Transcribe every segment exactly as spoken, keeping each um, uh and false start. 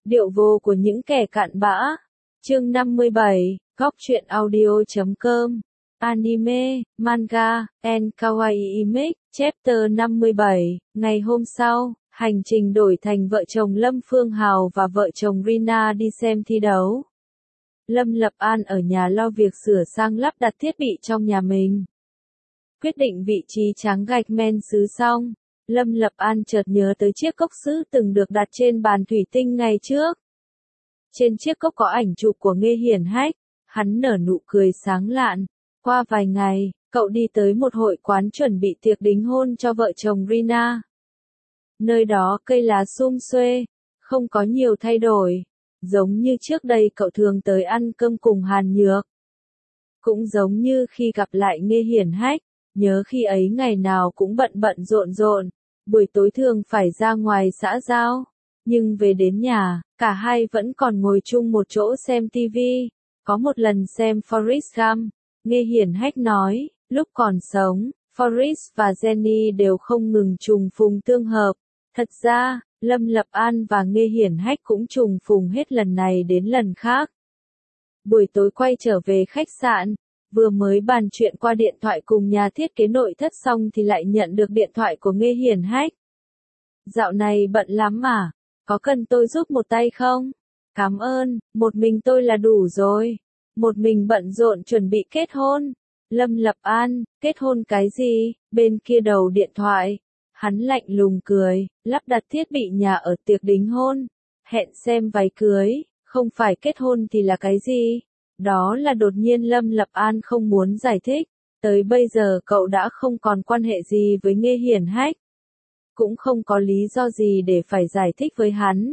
Điệu vô của những kẻ cặn bã. Chương năm mươi bảy, góc truyện audio chấm com. Anime, manga, and kawaii mix, chapter năm mươi bảy. Ngày hôm sau, hành trình đổi thành vợ chồng Lâm Phương Hào và vợ chồng Rina đi xem thi đấu. Lâm Lập An ở nhà lo việc sửa sang lắp đặt thiết bị trong nhà mình. Quyết định vị trí tráng gạch men sứ xong, Lâm Lập An chợt nhớ tới chiếc cốc sứ từng được đặt trên bàn thủy tinh ngày trước. Trên chiếc cốc có ảnh chụp của Nghê Hiển Hách, hắn nở nụ cười sáng lạn. Qua vài ngày, cậu đi tới một hội quán chuẩn bị tiệc đính hôn cho vợ chồng Rina. Nơi đó cây lá sum xuê, không có nhiều thay đổi. Giống như trước đây cậu thường tới ăn cơm cùng Hàn Nhược. Cũng giống như khi gặp lại Nghê Hiển Hách, nhớ khi ấy ngày nào cũng bận bận rộn rộn, buổi tối thường phải ra ngoài xã giao. Nhưng về đến nhà, cả hai vẫn còn ngồi chung một chỗ xem tivi. Có một lần xem Forrest Gump, Nghê Hiển Hách nói, lúc còn sống, Forrest và Jenny đều không ngừng trùng phùng tương hợp. Thật ra, Lâm Lập An và Nghê Hiển Hách cũng trùng phùng hết lần này đến lần khác. Buổi tối quay trở về khách sạn, vừa mới bàn chuyện qua điện thoại cùng nhà thiết kế nội thất xong thì lại nhận được điện thoại của Nghê Hiển Hách. Dạo này bận lắm mà, có cần tôi giúp một tay không? Cảm ơn, một mình tôi là đủ rồi. Một mình bận rộn chuẩn bị kết hôn. Lâm Lập An, kết hôn cái gì? Bên kia đầu điện thoại. Hắn lạnh lùng cười, lắp đặt thiết bị nhà ở tiệc đính hôn. Hẹn xem váy cưới, không phải kết hôn thì là cái gì? Đó là đột nhiên Lâm Lập An không muốn giải thích. Tới bây giờ cậu đã không còn quan hệ gì với Nghê Hiển Hách. Cũng không có lý do gì để phải giải thích với hắn.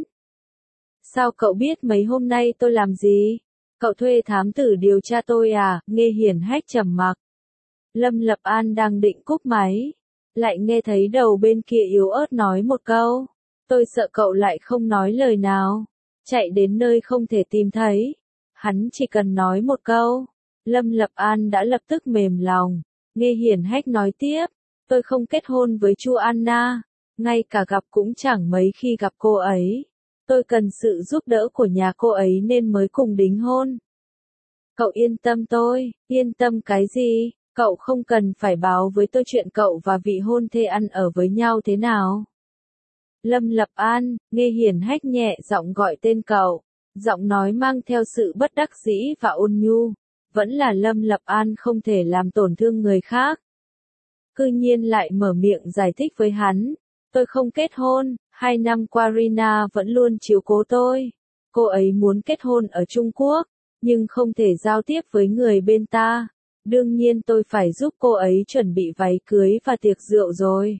Sao cậu biết mấy hôm nay tôi làm gì? Cậu thuê thám tử điều tra tôi à? Nghê Hiển Hách trầm mặc. Lâm Lập An đang định cúp máy, lại nghe thấy đầu bên kia yếu ớt nói một câu. Tôi sợ cậu lại không nói lời nào. Chạy đến nơi không thể tìm thấy. Hắn chỉ cần nói một câu. Lâm Lập An đã lập tức mềm lòng. Nghê Hiển Hách nói tiếp. Tôi không kết hôn với Chu Anna. Ngay cả gặp cũng chẳng mấy khi gặp cô ấy. Tôi cần sự giúp đỡ của nhà cô ấy nên mới cùng đính hôn. Cậu yên tâm tôi, yên tâm cái gì? Cậu không cần phải báo với tôi chuyện cậu và vị hôn thê ăn ở với nhau thế nào. Lâm Lập An, Nghê Hiển Hách nhẹ giọng gọi tên cậu. Giọng nói mang theo sự bất đắc dĩ và ôn nhu. Vẫn là Lâm Lập An không thể làm tổn thương người khác. Cư nhiên lại mở miệng giải thích với hắn. Tôi không kết hôn, hai năm qua Rina vẫn luôn chiếu cố tôi. Cô ấy muốn kết hôn ở Trung Quốc, nhưng không thể giao tiếp với người bên ta. Đương nhiên tôi phải giúp cô ấy chuẩn bị váy cưới và tiệc rượu rồi.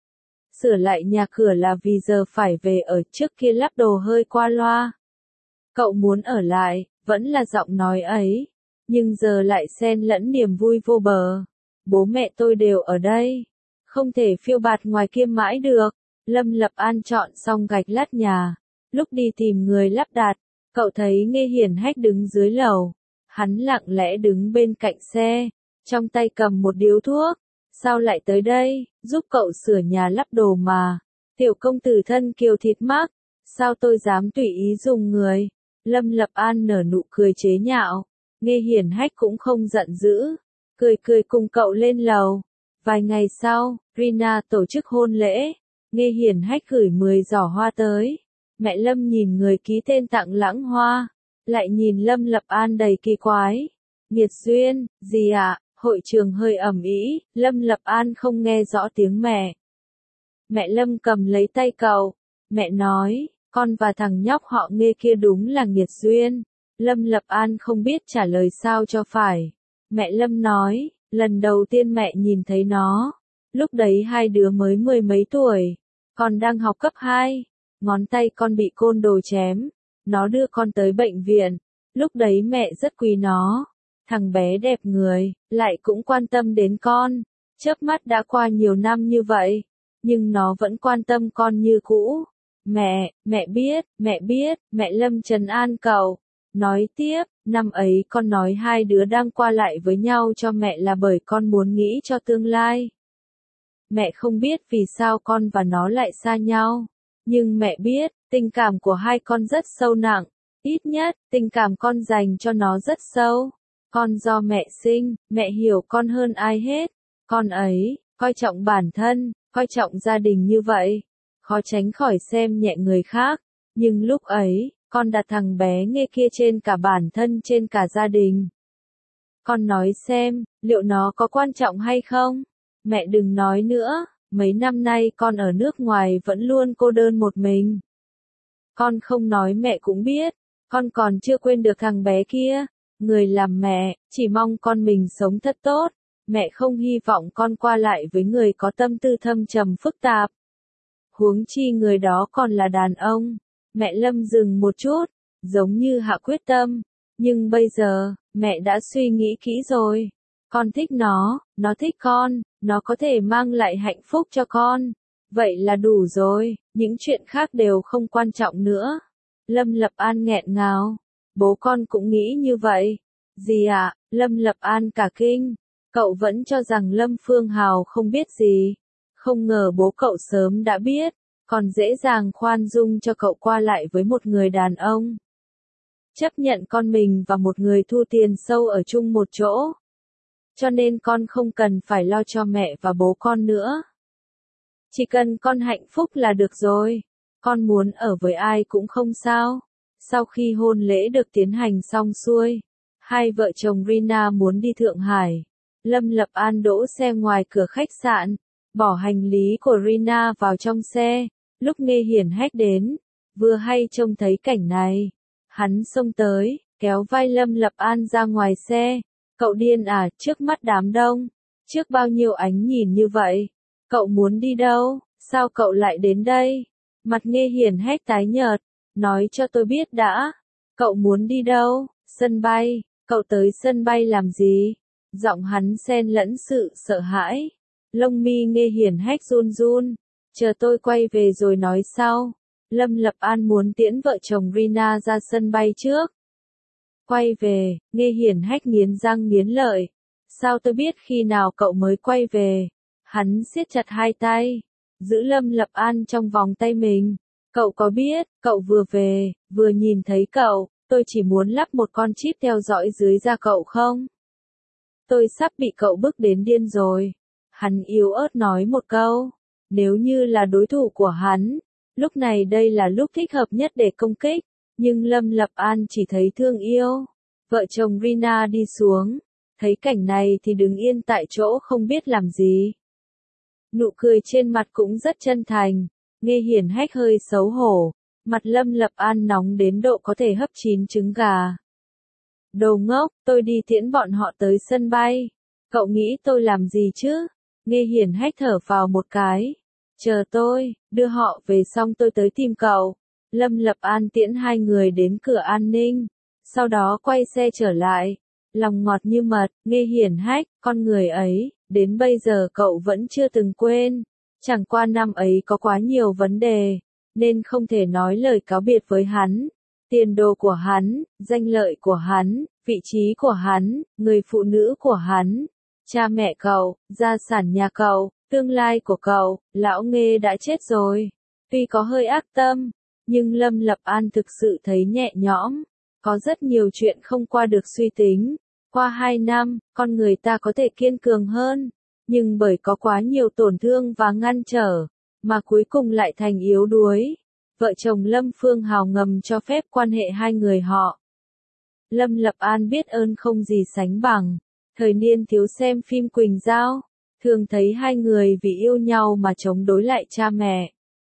Sửa lại nhà cửa là vì giờ phải về ở, trước kia lắp đồ hơi qua loa. Cậu muốn ở lại, vẫn là giọng nói ấy. Nhưng giờ lại xen lẫn niềm vui vô bờ. Bố mẹ tôi đều ở đây. Không thể phiêu bạt ngoài kia mãi được. Lâm Lập An chọn xong gạch lát nhà. Lúc đi tìm người lắp đặt, cậu thấy Nghê Hiển Hách đứng dưới lầu. Hắn lặng lẽ đứng bên cạnh xe, trong tay cầm một điếu thuốc. Sao lại tới đây, giúp cậu sửa nhà lắp đồ mà. Tiểu công tử thân kiều thịt mắc, sao tôi dám tùy ý dùng người. Lâm Lập An nở nụ cười chế nhạo. Nghê Hiển Hách cũng không giận dữ, cười cười cùng cậu lên lầu. Vài ngày sau, Rina tổ chức hôn lễ. Nghê Hiển Hách gửi mười giỏ hoa tới. Mẹ Lâm nhìn người ký tên tặng lãng hoa, lại nhìn Lâm Lập An đầy kỳ quái. Nghiệt duyên, gì ạ? À? Hội trường hơi ầm ĩ, Lâm Lập An không nghe rõ tiếng mẹ. Mẹ Lâm cầm lấy tay cậu. Mẹ nói, con và thằng nhóc họ Nghê kia đúng là nghiệt duyên. Lâm Lập An không biết trả lời sao cho phải. Mẹ Lâm nói, lần đầu tiên mẹ nhìn thấy nó. Lúc đấy hai đứa mới mười mấy tuổi. Con đang học cấp hai. Ngón tay con bị côn đồ chém. Nó đưa con tới bệnh viện. Lúc đấy mẹ rất quý nó. Thằng bé đẹp người, lại cũng quan tâm đến con. Chớp mắt đã qua nhiều năm như vậy. Nhưng nó vẫn quan tâm con như cũ. Mẹ, mẹ biết, mẹ biết, mẹ Lâm trấn an cậu. Nói tiếp, năm ấy con nói hai đứa đang qua lại với nhau cho mẹ là bởi con muốn nghĩ cho tương lai. Mẹ không biết vì sao con và nó lại xa nhau. Nhưng mẹ biết, Tình cảm của hai con rất sâu nặng, ít nhất, tình cảm con dành cho nó rất sâu. Con do mẹ sinh, mẹ hiểu con hơn ai hết. Con ấy, coi trọng bản thân, coi trọng gia đình như vậy. Khó tránh khỏi xem nhẹ người khác. Nhưng lúc ấy, con đặt thằng bé Nghê kia trên cả bản thân trên cả gia đình. Con nói xem, liệu nó có quan trọng hay không? Mẹ đừng nói nữa, mấy năm nay con ở nước ngoài vẫn luôn cô đơn một mình. Con không nói mẹ cũng biết, con còn chưa quên được thằng bé kia. Người làm mẹ, chỉ mong con mình sống thật tốt. Mẹ không hy vọng con qua lại với người có tâm tư thâm trầm phức tạp. Huống chi người đó còn là đàn ông. Mẹ Lâm dừng một chút, giống như hạ quyết tâm. Nhưng bây giờ, mẹ đã suy nghĩ kỹ rồi. Con thích nó, nó thích con, nó có thể mang lại hạnh phúc cho con. Vậy là đủ rồi, những chuyện khác đều không quan trọng nữa. Lâm Lập An nghẹn ngào. Bố con cũng nghĩ như vậy. Gì ạ? À? Lâm Lập An cả kinh. Cậu vẫn cho rằng Lâm Phương Hào không biết gì. Không ngờ bố cậu sớm đã biết, còn dễ dàng khoan dung cho cậu qua lại với một người đàn ông. Chấp nhận con mình và một người thu tiền sâu ở chung một chỗ. Cho nên con không cần phải lo cho mẹ và bố con nữa. Chỉ cần con hạnh phúc là được rồi. Con muốn ở với ai cũng không sao. Sau khi hôn lễ được tiến hành xong xuôi, hai vợ chồng Rina muốn đi Thượng Hải. Lâm Lập An đỗ xe ngoài cửa khách sạn, bỏ hành lý của Rina vào trong xe. Lúc Nghê Hiển Hách đến, vừa hay trông thấy cảnh này. Hắn xông tới, kéo vai Lâm Lập An ra ngoài xe. Cậu điên à, trước mắt đám đông, trước bao nhiêu ánh nhìn như vậy. Cậu muốn đi đâu, sao cậu lại đến đây? Mặt Nghê Hiển Hách tái nhợt, nói cho tôi biết đã. Cậu muốn đi đâu? Sân bay, cậu tới sân bay làm gì? Giọng hắn xen lẫn sự sợ hãi. Lông mi Nghê Hiển Hách run run. Chờ tôi quay về rồi nói sau. Lâm Lập An muốn tiễn vợ chồng Rina ra sân bay trước. Quay về, Nghê Hiển Hách nghiến răng nghiến lợi. Sao tôi biết khi nào cậu mới quay về? Hắn siết chặt hai tay, giữ Lâm Lập An trong vòng tay mình. Cậu có biết, cậu vừa về, vừa nhìn thấy cậu, tôi chỉ muốn lắp một con chip theo dõi dưới da cậu không? Tôi sắp bị cậu bức đến điên rồi. Hắn yếu ớt nói một câu. Nếu như là đối thủ của hắn, lúc này đây là lúc thích hợp nhất để công kích. Nhưng Lâm Lập An chỉ thấy thương yêu. Vợ chồng Rina đi xuống. Thấy cảnh này thì đứng yên tại chỗ không biết làm gì. Nụ cười trên mặt cũng rất chân thành. Nghê Hiển Hách hơi xấu hổ. Mặt Lâm Lập An nóng đến độ có thể hấp chín trứng gà. Đồ ngốc, tôi đi tiễn bọn họ tới sân bay. Cậu nghĩ tôi làm gì chứ? Nghê Hiển Hách thở vào một cái. Chờ tôi, đưa họ về xong tôi tới tìm cậu. Lâm Lập An tiễn hai người đến cửa an ninh. Sau đó quay xe trở lại. Lòng ngọt như mật, Nghê Hiển Hách, con người ấy, đến bây giờ cậu vẫn chưa từng quên. Chẳng qua năm ấy có quá nhiều vấn đề, nên không thể nói lời cáo biệt với hắn. Tiền đồ của hắn, danh lợi của hắn, vị trí của hắn, người phụ nữ của hắn, cha mẹ cậu, gia sản nhà cậu, tương lai của cậu, lão Nghê đã chết rồi. Tuy có hơi ác tâm, nhưng Lâm Lập An thực sự thấy nhẹ nhõm. Có rất nhiều chuyện không qua được suy tính. Qua hai năm, con người ta có thể kiên cường hơn. Nhưng bởi có quá nhiều tổn thương và ngăn trở, mà cuối cùng lại thành yếu đuối. Vợ chồng Lâm Phương Hào ngầm cho phép quan hệ hai người họ. Lâm Lập An biết ơn không gì sánh bằng. Thời niên thiếu xem phim Quỳnh Giao, thường thấy hai người vì yêu nhau mà chống đối lại cha mẹ.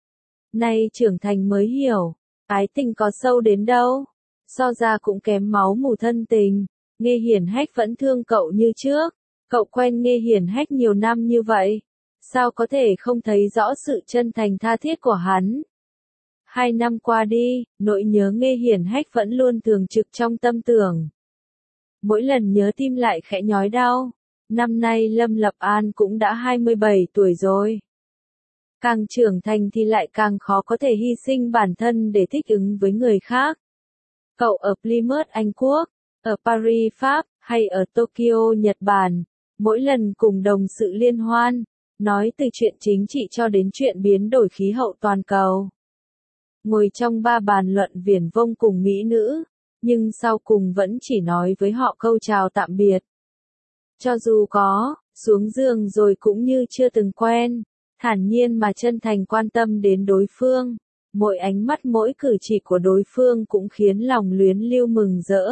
Nay trưởng thành mới hiểu, ái tình có sâu đến đâu. So ra cũng kém máu mủ thân tình. Nghê Hiển Hách vẫn thương cậu như trước. Cậu quen Nghê Hiển Hách nhiều năm như vậy. Sao có thể không thấy rõ sự chân thành tha thiết của hắn? Hai năm qua đi, nỗi nhớ Nghê Hiển Hách vẫn luôn thường trực trong tâm tưởng. Mỗi lần nhớ tim lại khẽ nhói đau. Năm nay Lâm Lập An cũng đã hai mươi bảy tuổi rồi. Càng trưởng thành thì lại càng khó có thể hy sinh bản thân để thích ứng với người khác. Cậu ở Plymouth Anh Quốc, ở Paris Pháp, hay ở Tokyo Nhật Bản, mỗi lần cùng đồng sự liên hoan, nói từ chuyện chính trị cho đến chuyện biến đổi khí hậu toàn cầu. ngồi trong ba bàn luận viển vông cùng mỹ nữ, nhưng sau cùng vẫn chỉ nói với họ câu chào tạm biệt. Cho dù có, xuống giường rồi cũng như chưa từng quen, thản nhiên mà chân thành quan tâm đến đối phương, mỗi ánh mắt mỗi cử chỉ của đối phương cũng khiến lòng luyến lưu mừng rỡ.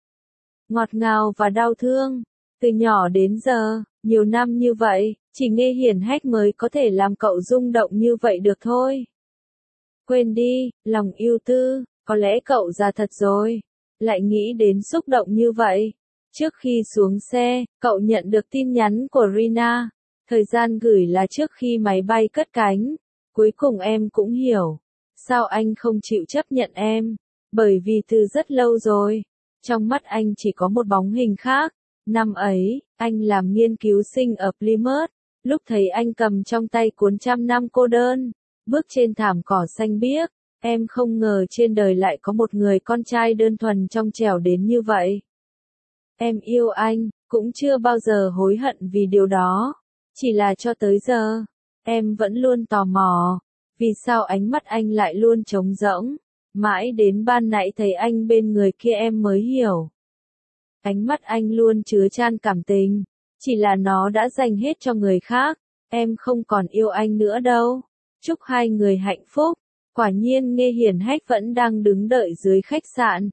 Ngọt ngào và đau thương, từ nhỏ đến giờ, nhiều năm như vậy, chỉ Nghe Hiển Hách mới có thể làm cậu rung động như vậy được thôi. Quên đi, lòng yêu tư, có lẽ cậu già thật rồi, lại nghĩ đến xúc động như vậy. Trước khi xuống xe, cậu nhận được tin nhắn của Rina, thời gian gửi là trước khi máy bay cất cánh. Cuối cùng em cũng hiểu, sao anh không chịu chấp nhận em, bởi vì từ rất lâu rồi, trong mắt anh chỉ có một bóng hình khác. Năm ấy, anh làm nghiên cứu sinh ở Plymouth, lúc thấy anh cầm trong tay cuốn Trăm năm cô đơn, bước trên thảm cỏ xanh biếc, em không ngờ trên đời lại có một người con trai đơn thuần trong trẻo đến như vậy. Em yêu anh, cũng chưa bao giờ hối hận vì điều đó, chỉ là cho tới giờ, em vẫn luôn tò mò, vì sao ánh mắt anh lại luôn trống rỗng, mãi đến ban nãy thấy anh bên người kia em mới hiểu. Ánh mắt anh luôn chứa chan cảm tình, chỉ là nó đã dành hết cho người khác, em không còn yêu anh nữa đâu. Chúc hai người hạnh phúc. Quả nhiên Nghe Hiển Hách vẫn đang đứng đợi dưới khách sạn.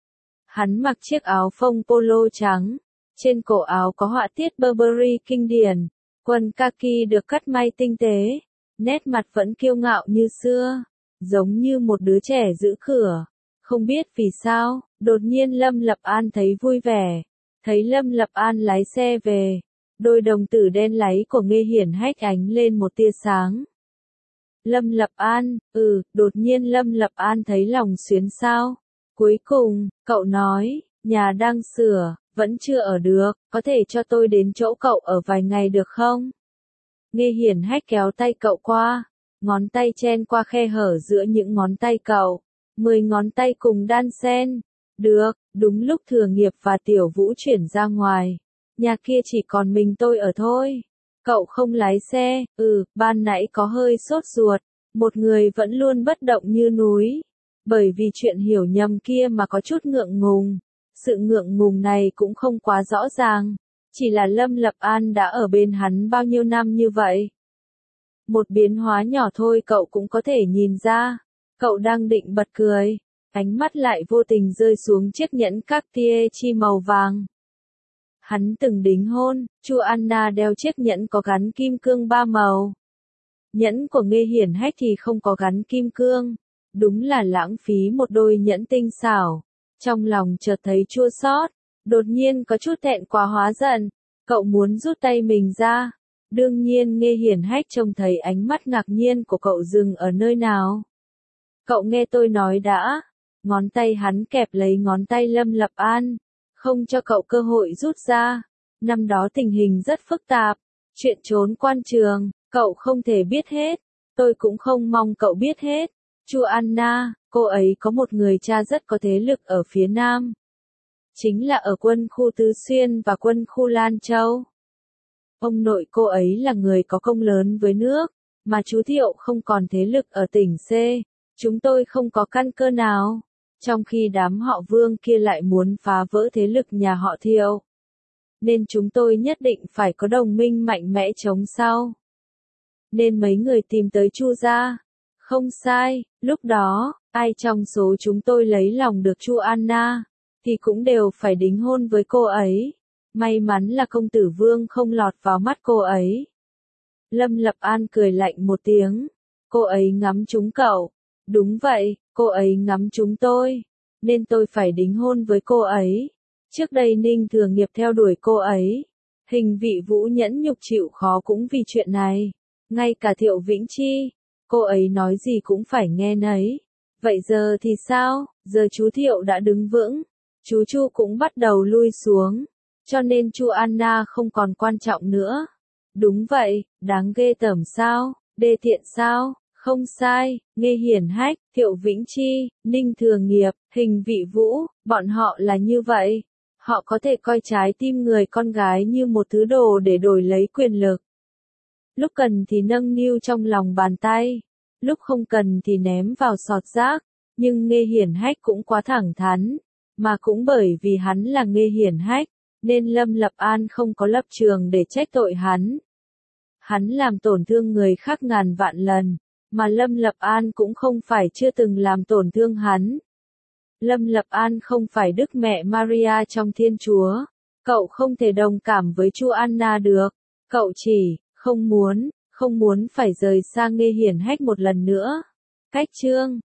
Hắn mặc chiếc áo phông polo trắng, trên cổ áo có họa tiết Burberry kinh điển, quần kaki được cắt may tinh tế, nét mặt vẫn kiêu ngạo như xưa, giống như một đứa trẻ giữ cửa. Không biết vì sao, đột nhiên Lâm Lập An thấy vui vẻ, thấy Lâm Lập An lái xe về, đôi đồng tử đen láy của Nghe Hiển Hách ánh lên một tia sáng. Lâm Lập An, ừ, đột nhiên Lâm Lập An thấy lòng xuyến sao. Cuối cùng, cậu nói, nhà đang sửa, vẫn chưa ở được, có thể cho tôi đến chỗ cậu ở vài ngày được không? Nghe Hiển Hách kéo tay cậu qua, ngón tay chen qua khe hở giữa những ngón tay cậu, mười ngón tay cùng đan xen. Được, đúng lúc Thừa Nghiệp và Tiểu Vũ chuyển ra ngoài, nhà kia chỉ còn mình tôi ở thôi. Cậu không lái xe, ừ, ban nãy có hơi sốt ruột, một người vẫn luôn bất động như núi. Bởi vì chuyện hiểu nhầm kia mà có chút ngượng ngùng. Sự ngượng ngùng này cũng không quá rõ ràng, chỉ là Lâm Lập An đã ở bên hắn bao nhiêu năm như vậy. Một biến hóa nhỏ thôi cậu cũng có thể nhìn ra. Cậu đang định bật cười, ánh mắt lại vô tình rơi xuống chiếc nhẫn Cartier chi màu vàng. Hắn từng đính hôn, Chu Anna đeo chiếc nhẫn có gắn kim cương ba màu. Nhẫn của Nghe Hiển Hách thì không có gắn kim cương, đúng là lãng phí một đôi nhẫn tinh xảo. Trong lòng chợt thấy chua xót, đột nhiên có chút thẹn quá hóa giận, cậu muốn rút tay mình ra. Đương nhiên Nghe Hiển Hách trông thấy ánh mắt ngạc nhiên của cậu dừng ở nơi nào. Cậu nghe tôi nói đã, ngón tay hắn kẹp lấy ngón tay Lâm Lập An, không cho cậu cơ hội rút ra. Năm đó tình hình rất phức tạp, chuyện trốn quan trường, cậu không thể biết hết, tôi cũng không mong cậu biết hết. Chu Anna, cô ấy có một người cha rất có thế lực ở phía Nam. Chính là ở quân khu Tứ Xuyên và quân khu Lan Châu. Ông nội cô ấy là người có công lớn với nước, mà chú Thiệu không còn thế lực ở tỉnh C. Chúng tôi không có căn cơ nào. Trong khi đám họ Vương kia lại muốn phá vỡ thế lực nhà họ Thiệu. Nên chúng tôi nhất định phải có đồng minh mạnh mẽ chống sau. Nên mấy người tìm tới Chu gia. Không sai, lúc đó, ai trong số chúng tôi lấy lòng được Chu Anna, thì cũng đều phải đính hôn với cô ấy. May mắn là công tử Vương không lọt vào mắt cô ấy. Lâm Lập An cười lạnh một tiếng. Cô ấy ngắm chúng cậu. Đúng vậy, cô ấy ngắm chúng tôi. Nên tôi phải đính hôn với cô ấy. Trước đây Ninh Thừa Nghiệp theo đuổi cô ấy. Hình Vị Vũ nhẫn nhục chịu khó cũng vì chuyện này. Ngay cả Thiệu Vĩnh Chi, cô ấy nói gì cũng phải nghe nấy. Vậy giờ thì sao? Giờ chú Thiệu đã đứng vững. Chú Chu cũng bắt đầu lui xuống. Cho nên Chu Anna không còn quan trọng nữa. Đúng vậy, đáng ghê tởm sao? Đê tiện sao? Không sai, Nghe Hiển Hách, Thiệu Vĩnh Chi, Ninh Thừa Nghiệp, Hình Vị Vũ, bọn họ là như vậy. Họ có thể coi trái tim người con gái như một thứ đồ để đổi lấy quyền lực. Lúc cần thì nâng niu trong lòng bàn tay. lúc không cần thì ném vào sọt rác, nhưng Nghê Hiển Hách cũng quá thẳng thắn, mà cũng bởi vì hắn là Nghê Hiển Hách, nên Lâm Lập An không có lập trường để trách tội hắn. Hắn làm tổn thương người khác ngàn vạn lần, mà Lâm Lập An cũng không phải chưa từng làm tổn thương hắn. Lâm Lập An không phải Đức Mẹ Maria trong Thiên Chúa, cậu không thể đồng cảm với Chu Anna được, cậu chỉ, không muốn, không muốn phải rời xa Nghê Hiển Hách một lần nữa. Cách chương